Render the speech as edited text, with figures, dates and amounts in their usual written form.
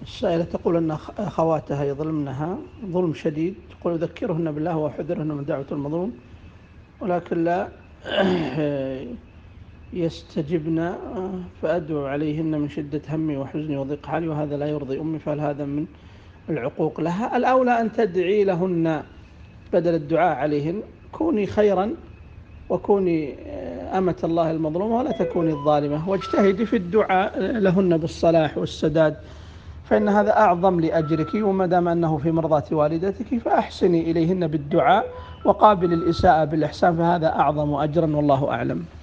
السائلة تقول أن أخواتها يظلمنها ظلم شديد، تقول أذكرهن بالله وأحذرهن من دعوة المظلوم، ولكن لا يستجبن، فأدعو عليهن من شدة همي وحزني وضيق حالي، وهذا لا يرضي أمي، فهل هذا من العقوق لها؟ الأولى أن تدعي لهن بدل الدعاء عليهن. كوني خيرا وكوني أمة الله المظلومة ولا تكوني الظالمة، واجتهدي في الدعاء لهن بالصلاح والسداد، فإن هذا أعظم لأجرك، وما دام أنه في مرضاة والدتك فأحسني إليهن بالدعاء وقابل الإساءة بالإحسان، فهذا أعظم أجرا، والله أعلم.